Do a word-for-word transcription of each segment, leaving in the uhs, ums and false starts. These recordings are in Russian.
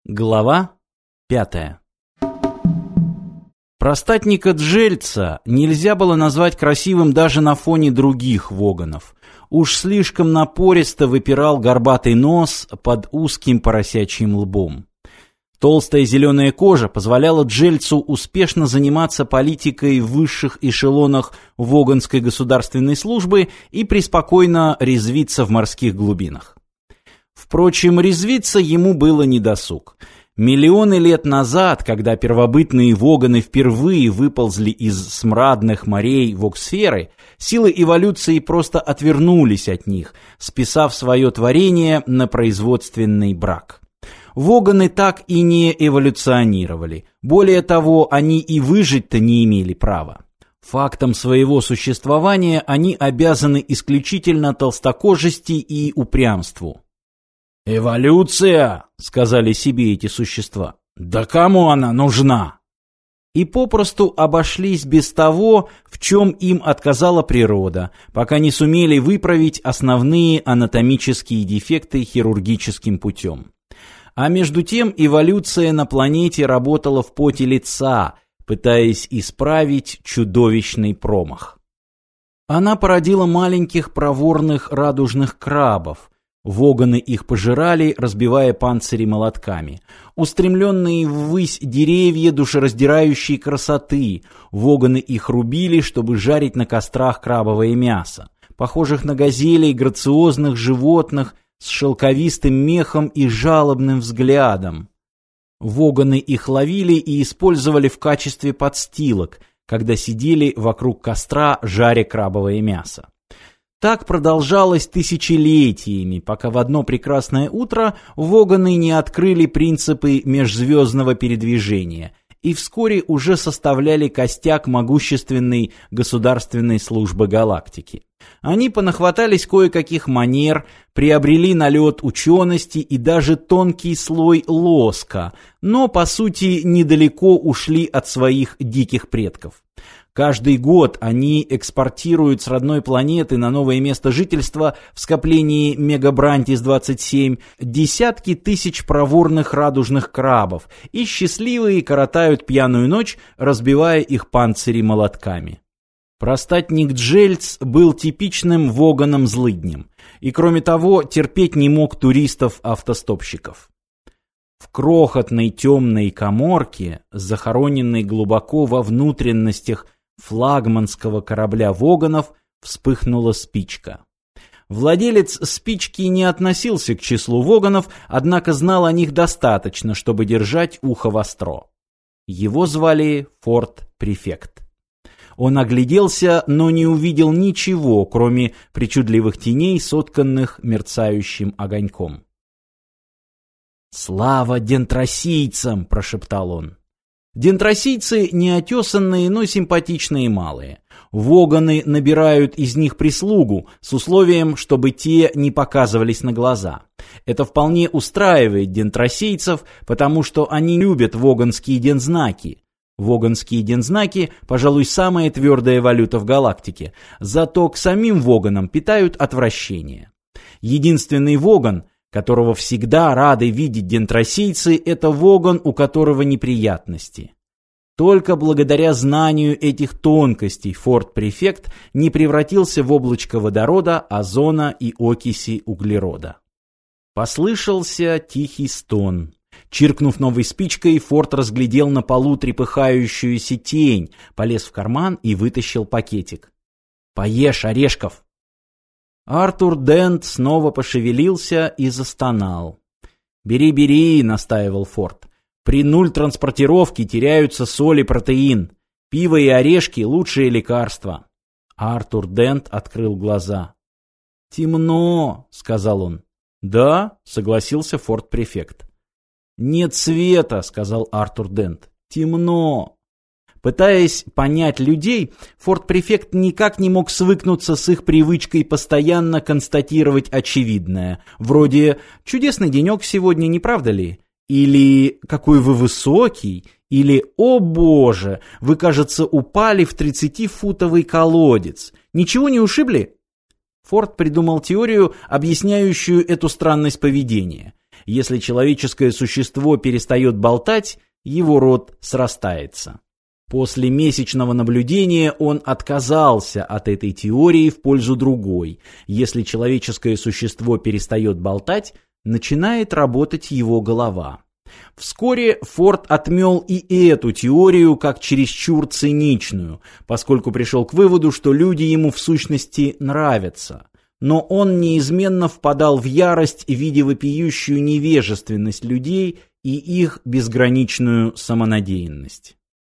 Глава пятая. Простатника Джельца нельзя было назвать красивым даже на фоне других воганов. Уж слишком напористо выпирал горбатый нос под узким поросячьим лбом. Толстая зеленая кожа позволяла Джельцу успешно заниматься политикой в высших эшелонах воганской государственной службы и преспокойно резвиться в морских глубинах. Впрочем, резвиться ему было недосуг. Миллионы лет назад, когда первобытные воганы впервые выползли из смрадных морей вогсферы, силы эволюции просто отвернулись от них, списав свое творение на производственный брак. Воганы так и не эволюционировали. Более того, они и выжить-то не имели права. Фактом своего существования они обязаны исключительно толстокожести и упрямству. «Эволюция!» — сказали себе эти существа. «Да кому она нужна?» И попросту обошлись без того, в чем им отказала природа, пока не сумели выправить основные анатомические дефекты хирургическим путем. А между тем эволюция на планете работала в поте лица, пытаясь исправить чудовищный промах. Она породила маленьких проворных радужных крабов. Воганы их пожирали, разбивая панцири молотками. Устремленные ввысь деревья душераздирающей красоты, воганы их рубили, чтобы жарить на кострах крабовое мясо, похожих на газелей грациозных животных с шелковистым мехом и жалобным взглядом. Воганы их ловили и использовали в качестве подстилок, когда сидели вокруг костра, жаря крабовое мясо. Так продолжалось тысячелетиями, пока в одно прекрасное утро воганы не открыли принципы межзвездного передвижения и вскоре уже составляли костяк могущественной государственной службы галактики. Они понахватались кое-каких манер, приобрели налет учености и даже тонкий слой лоска, но, по сути, недалеко ушли от своих диких предков. Каждый год они экспортируют с родной планеты на новое место жительства в скоплении Мегабрантис двадцать семь десятки тысяч проворных радужных крабов и счастливые коротают пьяную ночь, разбивая их панцири молотками. Простатник Джельц был типичным воганом-злыднем и, кроме того, терпеть не мог туристов-автостопщиков. В крохотной темной каморке, захороненной глубоко во внутренностях флагманского корабля воганов, вспыхнула спичка. Владелец спички не относился к числу воганов, однако знал о них достаточно, чтобы держать ухо востро. Его звали Форт-префект. Он огляделся, но не увидел ничего, кроме причудливых теней, сотканных мерцающим огоньком. «Слава дентросийцам!» – прошептал он. Дентросийцы неотесанные, но симпатичные малые. Воганы набирают из них прислугу с условием, чтобы те не показывались на глаза. Это вполне устраивает дентросийцев, потому что они любят воганские дензнаки. Воганские дензнаки, пожалуй, самая твердая валюта в галактике, зато к самим воганам питают отвращение. Единственный воган, которого всегда рады видеть дентросийцы, это воган, у которого неприятности. Только благодаря знанию этих тонкостей Форт-префект не превратился в облачко водорода, озона и окиси углерода. Послышался тихий стон. Чиркнув новой спичкой, Форт разглядел на полу трепыхающуюся тень, полез в карман и вытащил пакетик. «Поешь орешков!» Артур Дент снова пошевелился и застонал. «Бери, бери», — настаивал Форт. «При нуль транспортировки теряются соль и протеин. Пиво и орешки — лучшие лекарства». Артур Дент открыл глаза. «Темно», — сказал он. «Да», — согласился Форт-префект. «Нет света», — сказал Артур Дент. «Темно». Пытаясь понять людей, Форт-префект никак не мог свыкнуться с их привычкой постоянно констатировать очевидное, вроде «чудесный денек сегодня, не правда ли?» Или «какой вы высокий?» Или «о боже, вы, кажется, упали в тридцатифутовый колодец. Ничего не ушибли?» Форд придумал теорию, объясняющую эту странность поведения. Если человеческое существо перестает болтать, его рот срастается. После месячного наблюдения он отказался от этой теории в пользу другой. Если человеческое существо перестает болтать, начинает работать его голова. Вскоре Форд отмел и эту теорию как чересчур циничную, поскольку пришел к выводу, что люди ему в сущности нравятся. Но он неизменно впадал в ярость, видя вопиющую невежественность людей и их безграничную самонадеянность.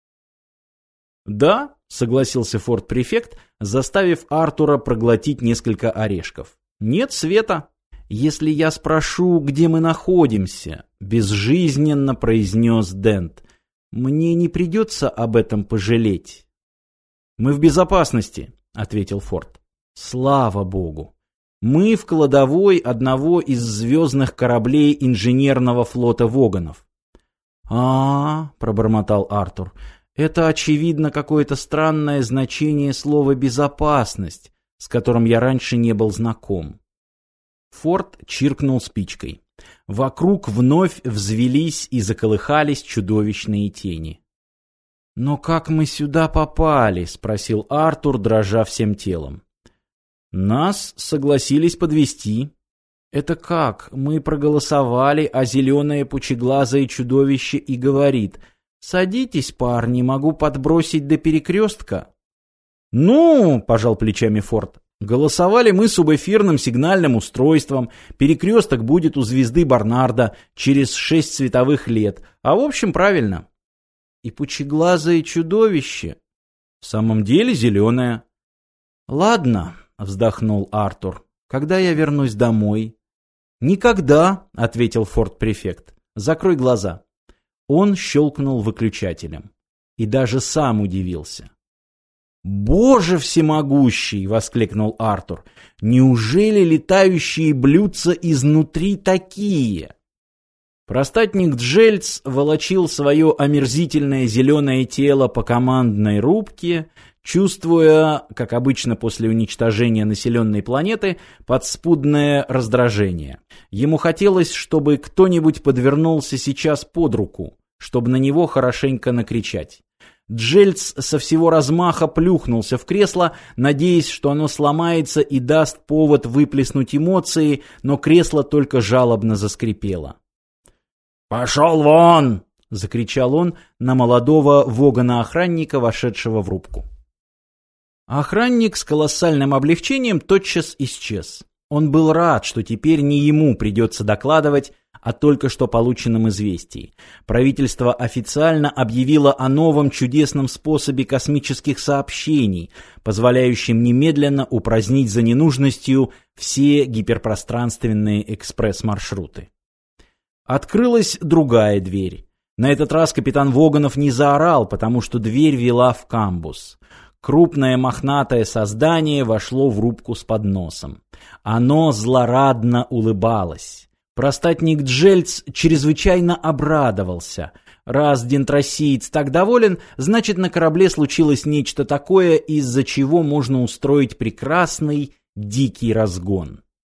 «Да», — согласился форт-префект, заставив Артура проглотить несколько орешков. «Нет света». «Если я спрошу, где мы находимся», — безжизненно произнес Дент, — «мне не придется об этом пожалеть». «Мы в безопасности», — ответил Форд. «Слава Богу. Мы в кладовой одного из звездных кораблей инженерного флота Воганов». «А-а-а», — пробормотал Артур, — «это, очевидно, какое-то странное значение слова «безопасность», с которым я раньше не был знаком». Форд чиркнул спичкой. Вокруг вновь взвелись и заколыхались чудовищные тени. «Но как мы сюда попали?» — спросил Артур, дрожа всем телом. «Нас согласились подвезти». «Это как? Мы проголосовали, а зеленое пучеглазое чудовище и говорит: «Садитесь, парни, могу подбросить до перекрестка». «Ну, — пожал плечами Форд, — голосовали мы субэфирным сигнальным устройством, перекресток будет у звезды Барнарда через шесть световых лет, а в общем правильно». «И пучеглазое чудовище?» «В самом деле зеленое». «Ладно», — вздохнул Артур, — «когда я вернусь домой?» «Никогда», — ответил форт-префект, — «закрой глаза». Он щелкнул выключателем и даже сам удивился. «Боже всемогущий!» — воскликнул Артур. «Неужели летающие блюдца изнутри такие?» Простатник Джельц волочил свое омерзительное зеленое тело по командной рубке, чувствуя, как обычно после уничтожения населенной планеты, подспудное раздражение. Ему хотелось, чтобы кто-нибудь подвернулся сейчас под руку, чтобы на него хорошенько накричать. Джельц со всего размаха плюхнулся в кресло, надеясь, что оно сломается и даст повод выплеснуть эмоции, но кресло только жалобно заскрипело. «Пошел вон!» — закричал он на молодого вогана-охранника, вошедшего в рубку. Охранник с колоссальным облегчением тотчас исчез. Он был рад, что теперь не ему придется докладывать о только что полученном известии. Правительство официально объявило о новом чудесном способе космических сообщений, позволяющем немедленно упразднить за ненужностью все гиперпространственные экспресс-маршруты. Открылась другая дверь. На этот раз капитан Воганов не заорал, потому что дверь вела в камбус. Крупное мохнатое создание вошло в рубку с подносом. Оно злорадно улыбалось. Простатник Джельц чрезвычайно обрадовался. Раз дентросиец так доволен, значит, на корабле случилось нечто такое, из-за чего можно устроить прекрасный дикий разгон.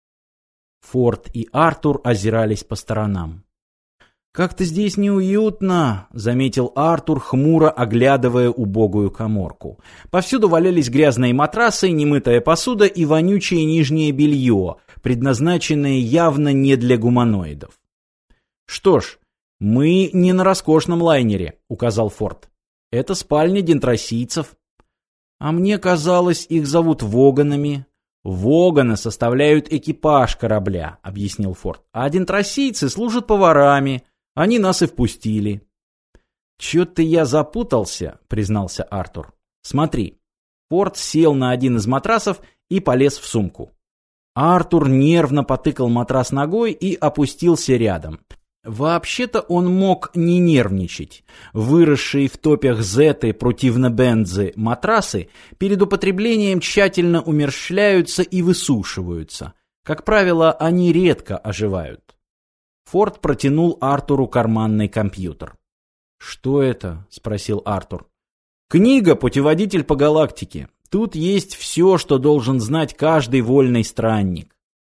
Форд и Артур озирались по сторонам. «Как-то здесь неуютно», — заметил Артур, хмуро оглядывая убогую каморку. Повсюду валялись грязные матрасы, немытая посуда и вонючее нижнее белье, предназначенное явно не для гуманоидов. «Что ж, мы не на роскошном лайнере», — указал Форд. «Это спальня дентросийцев». «А мне казалось, их зовут воганами». «Воганы составляют экипаж корабля», — объяснил Форд. «А дентросийцы служат поварами. Они нас и впустили». «Чё-то я запутался», — признался Артур. «Смотри». Форд сел на один из матрасов и полез в сумку. Артур нервно потыкал матрас ногой и опустился рядом. Вообще-то он мог не нервничать. Выросшие в топях зеты противно-бензы матрасы перед употреблением тщательно умерщвляются и высушиваются. Как правило, они редко оживают. Форд протянул Артуру карманный компьютер. «Что это?» — спросил Артур. «Книга «Путеводитель по галактике». Тут есть все, что должен знать каждый вольный странник».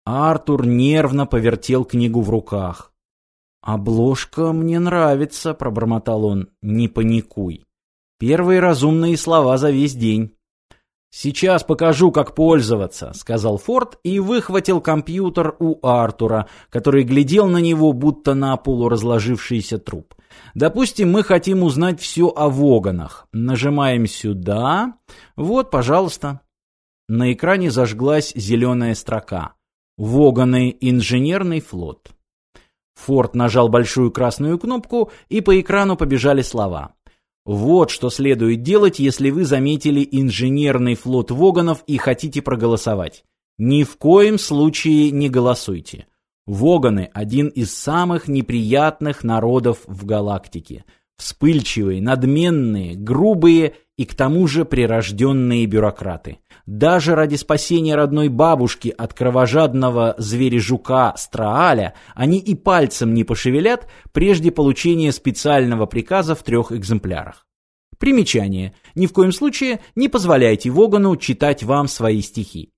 Артур нервно повертел книгу в руках. «Обложка мне нравится», — пробормотал он. «Не паникуй. Первые разумные слова за весь день». «Сейчас покажу, как пользоваться», — сказал Форд и выхватил компьютер у Артура, который глядел на него, будто на полуразложившийся труп. «Допустим, мы хотим узнать все о Воганах. Нажимаем сюда. Вот, пожалуйста». На экране зажглась зеленая строка. «Воганы. Инженерный флот». Форд нажал большую красную кнопку, и по экрану побежали слова. «Вот что следует делать, если вы заметили инженерный флот Воганов и хотите проголосовать. Ни в коем случае не голосуйте. Воганы – один из самых неприятных народов в галактике. Вспыльчивые, надменные, грубые и к тому же прирожденные бюрократы. Даже ради спасения родной бабушки от кровожадного звережука Страаля они и пальцем не пошевелят прежде получения специального приказа в трех экземплярах. Примечание. Ни в коем случае не позволяйте Вогану читать вам свои стихи».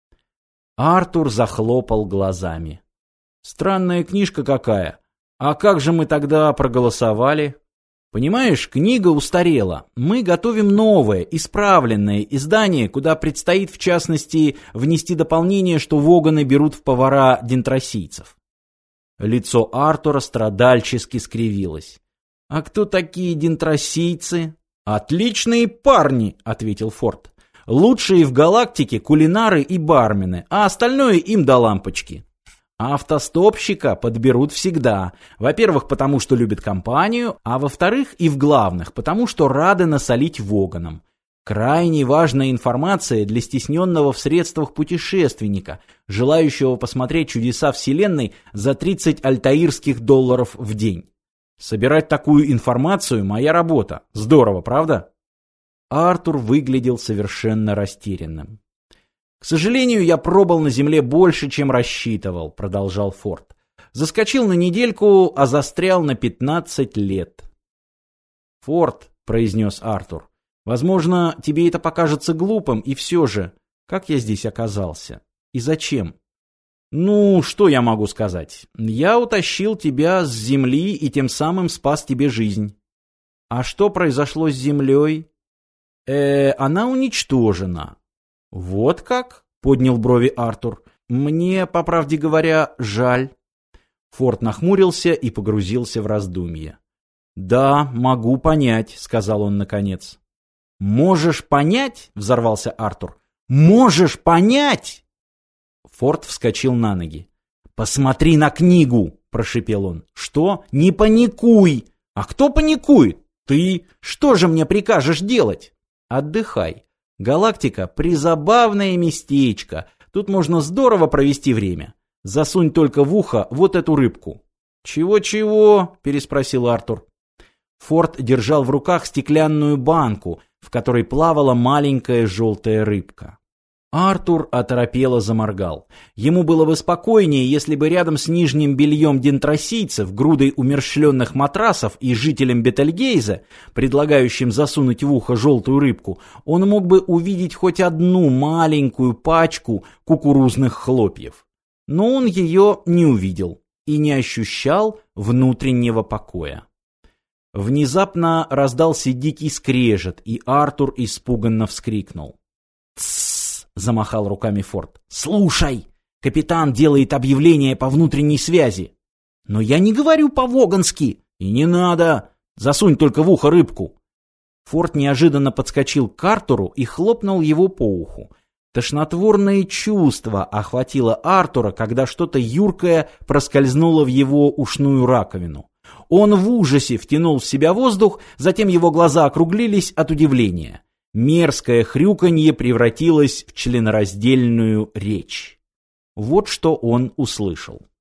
Артур захлопал глазами. «Странная книжка какая. А как же мы тогда проголосовали?» «Понимаешь, книга устарела. Мы готовим новое, исправленное издание, куда предстоит, в частности, внести дополнение, что Воганы берут в повара дентросийцев». Лицо Артура страдальчески скривилось. «А кто такие дентросийцы?» «Отличные парни», — ответил Форд. «Лучшие в галактике кулинары и бармены, а остальное им до лампочки. Автостопщика подберут всегда. Во-первых, потому что любят компанию, а во-вторых и в главных, потому что рады насолить Воганам. Крайне важная информация для стесненного в средствах путешественника, желающего посмотреть чудеса Вселенной за тридцать альтаирских долларов в день. Собирать такую информацию – моя работа. Здорово, правда?» Артур выглядел совершенно растерянным. «К сожалению, я пробыл на земле больше, чем рассчитывал», — продолжал Форд. «Заскочил на недельку, а застрял на пятнадцать лет». «Форд», — произнес Артур, — «возможно, тебе это покажется глупым, и все же, как я здесь оказался? И зачем?» «Ну, что я могу сказать? Я утащил тебя с земли и тем самым спас тебе жизнь». «А что произошло с землей?» «Э, она уничтожена». «Вот как?» — поднял брови Артур. «Мне, по правде говоря, жаль». Форд нахмурился и погрузился в раздумье. «Да, могу понять», — сказал он наконец. «Можешь понять?» — взорвался Артур. «Можешь понять?» Форд вскочил на ноги. «Посмотри на книгу!» — прошипел он. «Что? Не паникуй!» «А кто паникует? Ты? Что же мне прикажешь делать?» «Отдыхай. Галактика — призабавное местечко. Тут можно здорово провести время. Засунь только в ухо вот эту рыбку». «Чего-чего?» — переспросил Артур. Форд держал в руках стеклянную банку, в которой плавала маленькая желтая рыбка. Артур оторопело заморгал. Ему было бы спокойнее, если бы рядом с нижним бельем дентросийцев, грудой умерщвленных матрасов и жителем Бетельгейза, предлагающим засунуть в ухо желтую рыбку, он мог бы увидеть хоть одну маленькую пачку кукурузных хлопьев. Но он ее не увидел и не ощущал внутреннего покоя. Внезапно раздался дикий скрежет, и Артур испуганно вскрикнул. «Тссс!» — замахал руками Форд. «Слушай! Капитан делает объявление по внутренней связи!» «Но я не говорю по-вогански!» «И не надо! Засунь только в ухо рыбку!» Форд неожиданно подскочил к Артуру и хлопнул его по уху. Тошнотворное чувство охватило Артура, когда что-то юркое проскользнуло в его ушную раковину. Он в ужасе втянул в себя воздух, затем его глаза округлились от удивления. Мерзкое хрюканье превратилось в членораздельную речь. Вот что он услышал.